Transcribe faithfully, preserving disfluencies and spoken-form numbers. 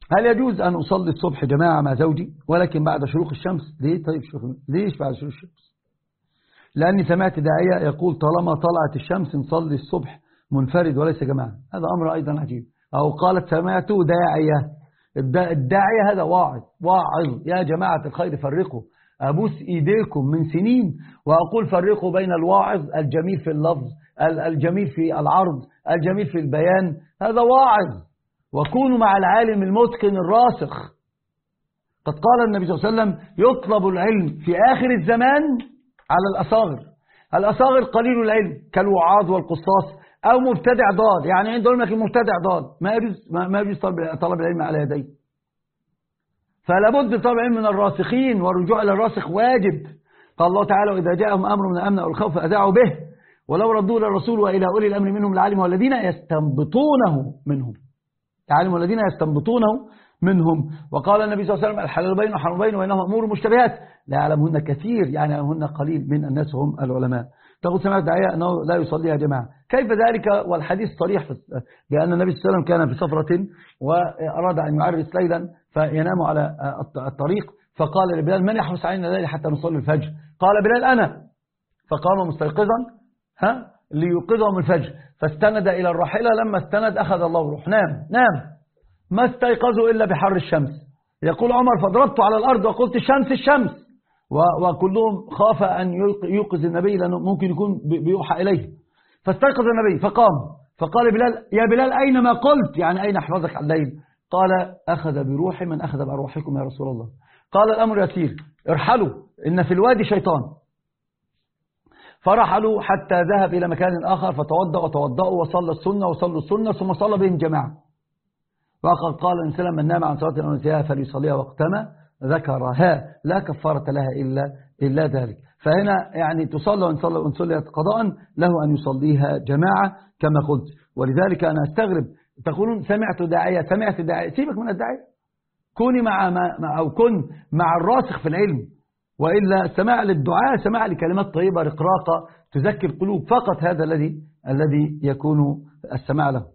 هل يجوز أن أصلي الصبح جماعة مع زوجي ولكن بعد شروق الشمس؟ ليه طيب شروق؟ ليش بعد شروق الشمس؟ لأني سمعت داعية يقول طالما طلعت الشمس نصلي الصبح منفرد وليس جماعة. هذا أمر أيضا عجيب. أو قالت سمعت داعية. الداعية هذا واعظ واعظ يا جماعة الخير فرقوا. أبوس إيديكم من سنين وأقول فرقوا بين الواعظ الجميل في اللفظ، الجميل في العرض، الجميل في البيان، هذا واعظ. وكونوا مع العالم المتقن الراسخ. قد قال النبي صلى الله عليه وسلم يطلب العلم في آخر الزمان على الأصاغر. الأصاغر قليل العلم كالوعاظ والقصاص أو مبتدع ضال. يعني عند علمك المبتدع ضال ما يجوز ما يجوز طلب العلم على يديه. فلا بد طلب العلم من الراسخين، والرجوع إلى الراسخ واجب. قال الله تعالى وإذا جاءهم أمر من الأمن أو الخوف أذاعوا به ولو ردوا إلى الرسول وإلى أولي الأمر منهم لعلموا الذين يستنبطونه منهم. يعلم الذين يستنبطونه منهم. وقال النبي صلى الله عليه وسلم الحلال بين وحرام بين وبينهما أمور مشتبهات لا يعلمهن كثير، يعني يعلمهن قليل من الناس هم العلماء. تقول سمعت داعية أنه لا يصليها جماعة، كيف ذلك والحديث صريح بأن النبي صلى الله عليه وسلم كان في سفرة وأراد أن يعرس ليلا فينام على الطريق فقال لبلال من يحرس علينا الليل حتى نصلي الفجر؟ قال بلال أنا. فقام مستيقظا ها ليوقظهم الفجر فاستند إلى الراحلة. لما استند أخذ الله روح نام نام ما استيقظوا إلا بحر الشمس. يقول عمر فضربت على الأرض وقلت الشمس الشمس، وكلهم خاف أن يوقظ النبي لأنه ممكن يكون بيوحى إليه. فاستيقظ النبي فقام فقال بلال يا بلال أين ما قلت؟ يعني أين أحفظك على الليل؟ قال أخذ بروحي من أخذ بأرواحكم يا رسول الله. قال الأمر يسير ارحلوا إن في الوادي شيطان. فرحلوا حتى ذهب إلى مكان آخر فتوضأ وتوضأوا وصلى السنة وصلوا السنة ثم صلى بهم جماعة. وقد قال إن سلم من نام عن صلاة أو نسيها فليصليها وقتما ذكرها لا كفارة لها إلا إلا ذلك. فهنا يعني تصلى وإن صلى وإن صليت قضاء له أن يصليها جماعة كما قلت. ولذلك أنا أستغرب تقولون سمعت داعية سمعت داعية. سيبك من الداعية، كوني مع ما أو كن مع الراسخ في العلم. وإلا سماع للدعاء سماع لكلمات طيبة رقراقة تذكر القلوب فقط، هذا الذي الذي يكون السماع له.